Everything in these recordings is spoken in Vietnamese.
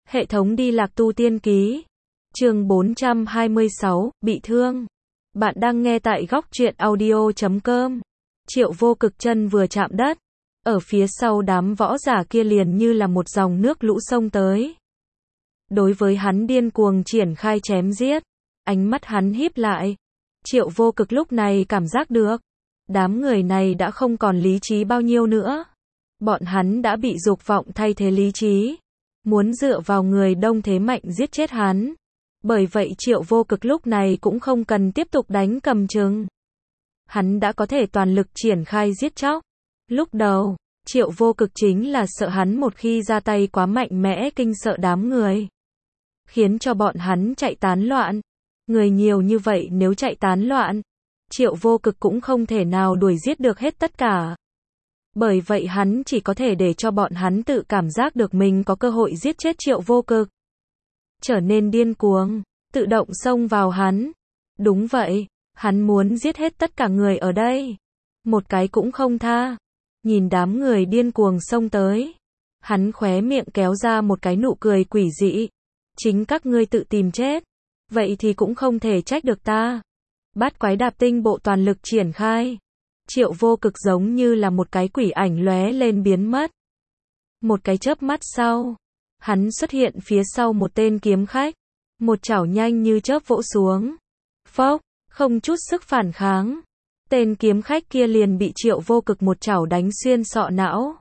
Hệ thống đi lạc tu tiên ký. Chương 426, bị thương. Bạn đang nghe tại góc truyện audio.com. Triệu Vô Cực chân vừa chạm đất, ở phía sau đám võ giả kia liền như là một dòng nước lũ xông tới. Đối với hắn điên cuồng triển khai chém giết, ánh mắt hắn híp lại. Triệu Vô Cực lúc này cảm giác được, đám người này đã không còn lý trí bao nhiêu nữa. Bọn hắn đã bị dục vọng thay thế lý trí, muốn dựa vào người đông thế mạnh giết chết hắn. Bởi vậy Triệu Vô Cực lúc này cũng không cần tiếp tục đánh cầm chừng. Hắn đã có thể toàn lực triển khai giết chóc. Lúc đầu, Triệu Vô Cực chính là sợ hắn một khi ra tay quá mạnh mẽ kinh sợ đám người, khiến cho bọn hắn chạy tán loạn. Người nhiều như vậy nếu chạy tán loạn, Triệu Vô Cực cũng không thể nào đuổi giết được hết tất cả. Bởi vậy hắn chỉ có thể để cho bọn hắn tự cảm giác được mình có cơ hội giết chết Triệu Vô Cực. Trở nên điên cuồng, tự động xông vào hắn. Đúng vậy, hắn muốn giết hết tất cả người ở đây, một cái cũng không tha. Nhìn đám người điên cuồng xông tới, hắn khóe miệng kéo ra một cái nụ cười quỷ dị. Chính các ngươi tự tìm chết, vậy thì cũng không thể trách được ta. Bát quái đạp tinh bộ toàn lực triển khai. Triệu Vô Cực giống như là một cái quỷ ảnh lóe lên biến mất. Một cái chớp mắt sau, hắn xuất hiện phía sau một tên kiếm khách, một chảo nhanh như chớp vỗ xuống. Phốc, không chút sức phản kháng, tên kiếm khách kia liền bị Triệu Vô Cực một chảo đánh xuyên sọ não.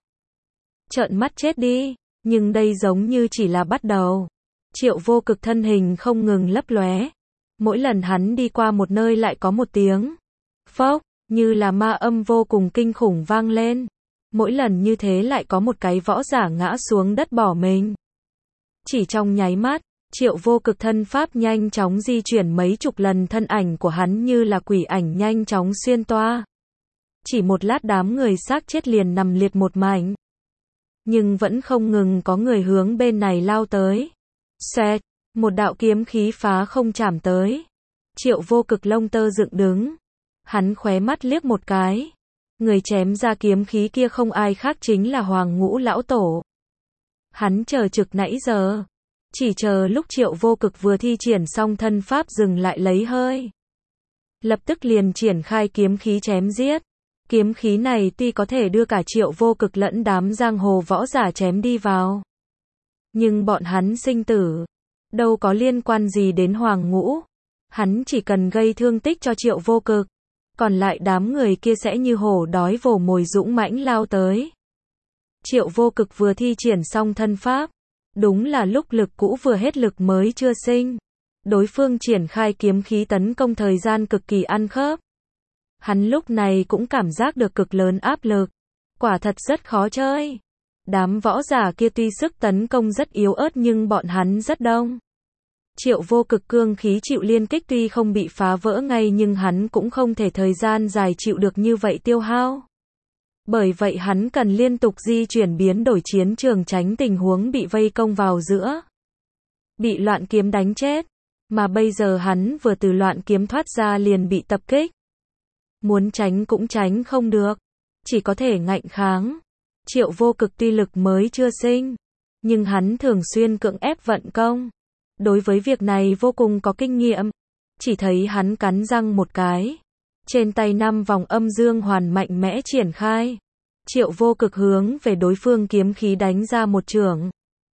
Trợn mắt chết đi, nhưng đây giống như chỉ là bắt đầu. Triệu Vô Cực thân hình không ngừng lấp lóe, mỗi lần hắn đi qua một nơi lại có một tiếng phốc, như là ma âm vô cùng kinh khủng vang lên. Mỗi lần như thế lại có một cái võ giả ngã xuống đất bỏ mình. Chỉ trong nháy mắt, Triệu Vô Cực thân pháp nhanh chóng di chuyển mấy chục lần, thân ảnh của hắn như là quỷ ảnh nhanh chóng xuyên toa. Chỉ một lát đám người xác chết liền nằm liệt một mảnh. Nhưng vẫn không ngừng có người hướng bên này lao tới. Xoẹt, một đạo kiếm khí phá không chạm tới. Triệu Vô Cực lông tơ dựng đứng. Hắn khóe mắt liếc một cái. Người chém ra kiếm khí kia không ai khác chính là Hoàng Ngũ lão tổ. Hắn chờ trực nãy giờ, chỉ chờ lúc Triệu Vô Cực vừa thi triển xong thân pháp dừng lại lấy hơi, lập tức liền triển khai kiếm khí chém giết. Kiếm khí này tuy có thể đưa cả Triệu Vô Cực lẫn đám giang hồ võ giả chém đi vào, nhưng bọn hắn sinh tử đâu có liên quan gì đến Hoàng Ngũ. Hắn chỉ cần gây thương tích cho Triệu Vô Cực, còn lại đám người kia sẽ như hổ đói vồ mồi dũng mãnh lao tới. Triệu Vô Cực vừa thi triển xong thân pháp, đúng là lúc lực cũ vừa hết lực mới chưa sinh. Đối phương triển khai kiếm khí tấn công thời gian cực kỳ ăn khớp. Hắn lúc này cũng cảm giác được cực lớn áp lực. Quả thật rất khó chơi. Đám võ giả kia tuy sức tấn công rất yếu ớt nhưng bọn hắn rất đông. Triệu Vô Cực cương khí chịu liên kích tuy không bị phá vỡ ngay nhưng hắn cũng không thể thời gian dài chịu được như vậy tiêu hao. Bởi vậy hắn cần liên tục di chuyển biến đổi chiến trường tránh tình huống bị vây công vào giữa, bị loạn kiếm đánh chết. Mà bây giờ hắn vừa từ loạn kiếm thoát ra liền bị tập kích. Muốn tránh cũng tránh không được, chỉ có thể ngạnh kháng. Triệu Vô Cực tuy lực mới chưa sinh, nhưng hắn thường xuyên cưỡng ép vận công. Đối với việc này vô cùng có kinh nghiệm. Chỉ thấy hắn cắn răng một cái, trên tay 5 vòng âm dương hoàn mạnh mẽ triển khai. Triệu Vô Cực hướng về đối phương kiếm khí đánh ra một chưởng.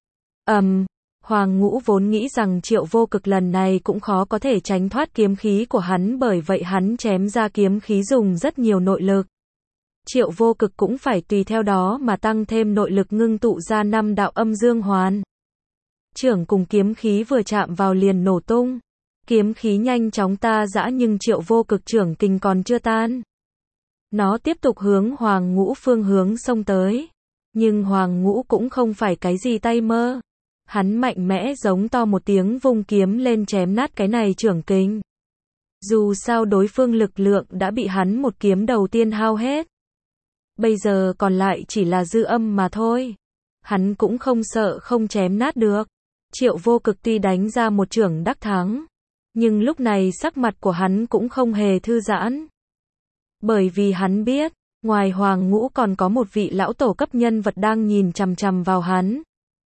Hoàng Ngũ vốn nghĩ rằng Triệu Vô Cực lần này cũng khó có thể tránh thoát kiếm khí của hắn, bởi vậy hắn chém ra kiếm khí dùng rất nhiều nội lực. Triệu Vô Cực cũng phải tùy theo đó mà tăng thêm nội lực, ngưng tụ ra 5 đạo âm dương hoàn. Chưởng cùng kiếm khí vừa chạm vào liền nổ tung. Kiếm khí nhanh chóng ta dã nhưng Triệu Vô Cực chưởng kình còn chưa tan. Nó tiếp tục hướng Hoàng Ngũ phương hướng xông tới. Nhưng Hoàng Ngũ cũng không phải cái gì tay mơ. Hắn mạnh mẽ giống to một tiếng vung kiếm lên chém nát cái này chưởng kình. Dù sao đối phương lực lượng đã bị hắn một kiếm đầu tiên hao hết. Bây giờ còn lại chỉ là dư âm mà thôi. Hắn cũng không sợ không chém nát được. Triệu Vô Cực tuy đánh ra một chưởng đắc thắng, nhưng lúc này sắc mặt của hắn cũng không hề thư giãn. Bởi vì hắn biết, ngoài Hoàng Ngũ còn có một vị lão tổ cấp nhân vật đang nhìn chằm chằm vào hắn.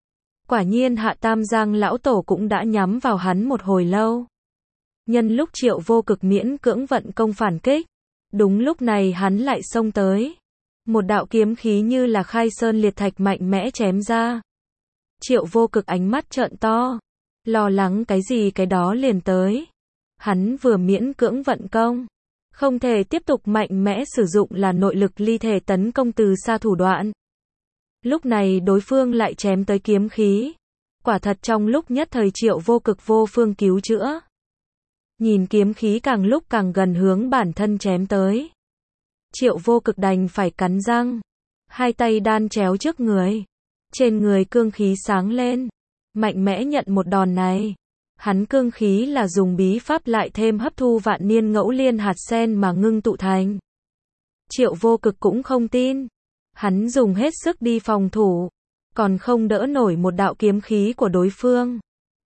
Quả nhiên Hạ Tam Giang lão tổ cũng đã nhắm vào hắn một hồi lâu. Nhân lúc Triệu Vô Cực miễn cưỡng vận công phản kích, đúng lúc này hắn lại xông tới. Một đạo kiếm khí như là khai sơn liệt thạch mạnh mẽ chém ra. Triệu Vô Cực ánh mắt trợn to, lo lắng cái gì cái đó liền tới. Hắn vừa miễn cưỡng vận công, không thể tiếp tục mạnh mẽ sử dụng là nội lực ly thể tấn công từ xa thủ đoạn. Lúc này đối phương lại chém tới kiếm khí. Quả thật trong lúc nhất thời Triệu Vô Cực vô phương cứu chữa. Nhìn kiếm khí càng lúc càng gần hướng bản thân chém tới. Triệu Vô Cực đành phải cắn răng. Hai tay đan chéo trước người. Trên người cương khí sáng lên. Mạnh mẽ nhận một đòn này. Hắn cương khí là dùng bí pháp lại thêm hấp thu vạn niên ngẫu liên hạt sen mà ngưng tụ thành. Triệu Vô Cực cũng không tin. Hắn dùng hết sức đi phòng thủ. Còn không đỡ nổi một đạo kiếm khí của đối phương.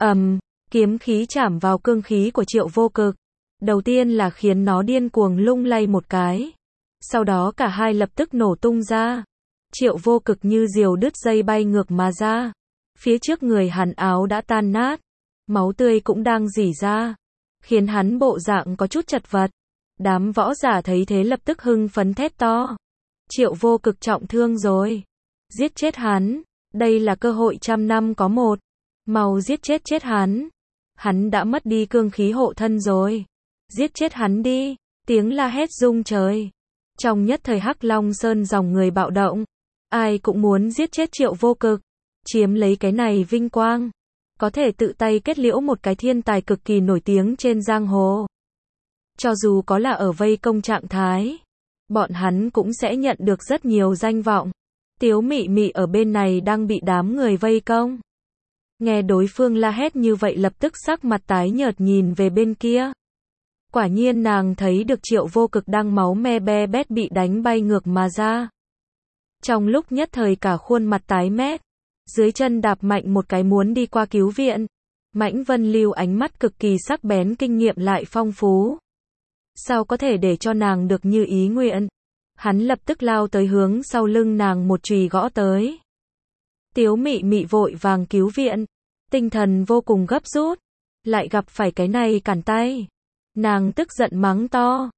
Kiếm khí chạm vào cương khí của Triệu Vô Cực. Đầu tiên là khiến nó điên cuồng lung lay một cái. Sau đó cả hai lập tức nổ tung ra. Triệu Vô Cực như diều đứt dây bay ngược mà ra. Phía trước người hắn áo đã tan nát. Máu tươi cũng đang rỉ ra. Khiến hắn bộ dạng có chút chật vật. Đám võ giả thấy thế lập tức hưng phấn thét to. Triệu Vô Cực trọng thương rồi. Giết chết hắn. Đây là cơ hội 100 năm có một. Mau giết chết hắn. Hắn đã mất đi cương khí hộ thân rồi. Giết chết hắn đi. Tiếng la hét rung trời. Trong nhất thời Hắc Long Sơn dòng người bạo động. Ai cũng muốn giết chết Triệu Vô Cực. Chiếm lấy cái này vinh quang. Có thể tự tay kết liễu một cái thiên tài cực kỳ nổi tiếng trên giang hồ. Cho dù có là ở vây công trạng thái. Bọn hắn cũng sẽ nhận được rất nhiều danh vọng. Tiếu Mị Mị ở bên này đang bị đám người vây công. Nghe đối phương la hét như vậy lập tức sắc mặt tái nhợt nhìn về bên kia. Quả nhiên nàng thấy được Triệu Vô Cực đang máu me be bét bị đánh bay ngược mà ra. Trong lúc nhất thời cả khuôn mặt tái mét. Dưới chân đạp mạnh một cái muốn đi qua cứu viện. Mãnh Vân Lưu ánh mắt cực kỳ sắc bén kinh nghiệm lại phong phú. Sao có thể để cho nàng được như ý nguyện? Hắn lập tức lao tới hướng sau lưng nàng một chùy gõ tới. Tiếu Mị Mị vội vàng cứu viện. Tinh thần vô cùng gấp rút. Lại gặp phải cái này cản tay. Nàng tức giận mắng to.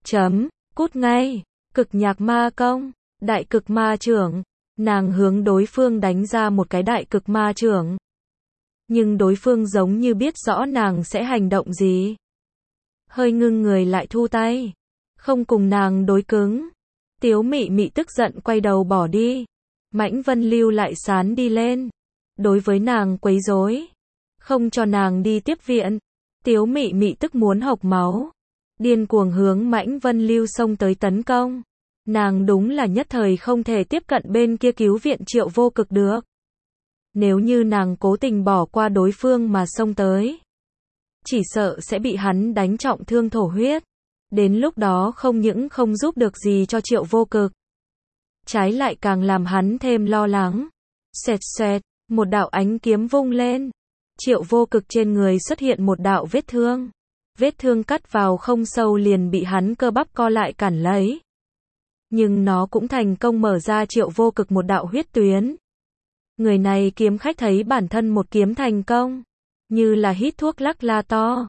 Cút ngay. Cực nhạc ma công. Đại cực ma trưởng. Nàng hướng đối phương đánh ra một cái đại cực ma trưởng. Nhưng đối phương giống như biết rõ nàng sẽ hành động gì. Hơi ngưng người lại thu tay. Không cùng nàng đối cứng. Tiếu Mị Mị tức giận quay đầu bỏ đi. Mãnh Vân Lưu lại sán đi lên. Đối với nàng quấy rối. Không cho nàng đi tiếp viện. Tiếu Mị Mị tức muốn hộc máu. Điên cuồng hướng Mãnh Vân Lưu xông tới tấn công. Nàng đúng là nhất thời không thể tiếp cận bên kia cứu viện Triệu Vô Cực được. Nếu như nàng cố tình bỏ qua đối phương mà xông tới. Chỉ sợ sẽ bị hắn đánh trọng thương thổ huyết. Đến lúc đó không những không giúp được gì cho Triệu Vô Cực. Trái lại càng làm hắn thêm lo lắng. Xoẹt xoẹt, một đạo ánh kiếm vung lên. Triệu Vô Cực trên người xuất hiện một đạo vết thương. Vết thương cắt vào không sâu liền bị hắn cơ bắp co lại cản lấy. Nhưng nó cũng thành công mở ra Triệu Vô Cực một đạo huyết tuyến. Người này kiếm khách thấy bản thân một kiếm thành công. Như là hít thuốc lắc la to.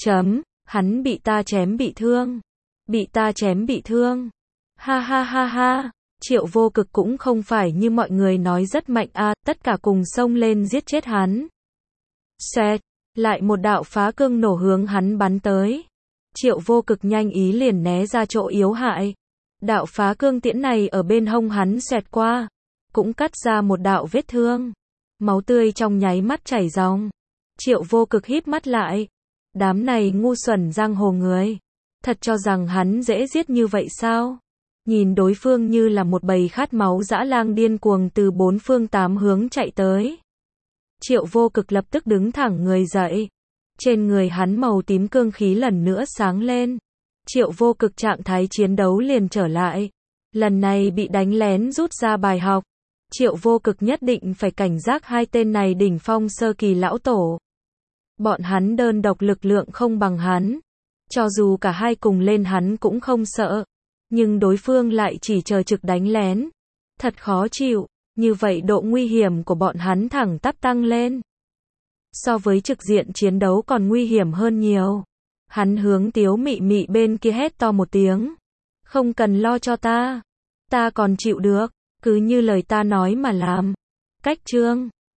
Hắn bị ta chém bị thương. Bị ta chém bị thương. Ha ha ha ha. Triệu Vô Cực cũng không phải như mọi người nói rất mạnh tất cả cùng xông lên giết chết hắn. Xoẹt. Lại một đạo phá cương nổ hướng hắn bắn tới. Triệu Vô Cực nhanh ý liền né ra chỗ yếu hại. Đạo phá cương tiễn này ở bên hông hắn xẹt qua. Cũng cắt ra một đạo vết thương. Máu tươi trong nháy mắt chảy ròng. Triệu Vô Cực híp mắt lại. Đám này ngu xuẩn giang hồ người. Thật cho rằng hắn dễ giết như vậy sao? Nhìn đối phương như là một bầy khát máu dã lang điên cuồng từ bốn phương tám hướng chạy tới. Triệu Vô Cực lập tức đứng thẳng người dậy. Trên người hắn màu tím cương khí lần nữa sáng lên. Triệu Vô Cực trạng thái chiến đấu liền trở lại. Lần này bị đánh lén rút ra bài học. Triệu Vô Cực nhất định phải cảnh giác hai tên này đỉnh phong sơ kỳ lão tổ. Bọn hắn đơn độc lực lượng không bằng hắn. Cho dù cả hai cùng lên hắn cũng không sợ. Nhưng đối phương lại chỉ chờ trực đánh lén. Thật khó chịu. Như vậy độ nguy hiểm của bọn hắn thẳng tắp tăng lên. So với trực diện chiến đấu còn nguy hiểm hơn nhiều. Hắn hướng Tiếu Mị Mị bên kia hét to một tiếng. Không cần lo cho ta. Ta còn chịu được. Cứ như lời ta nói mà làm. Cách chương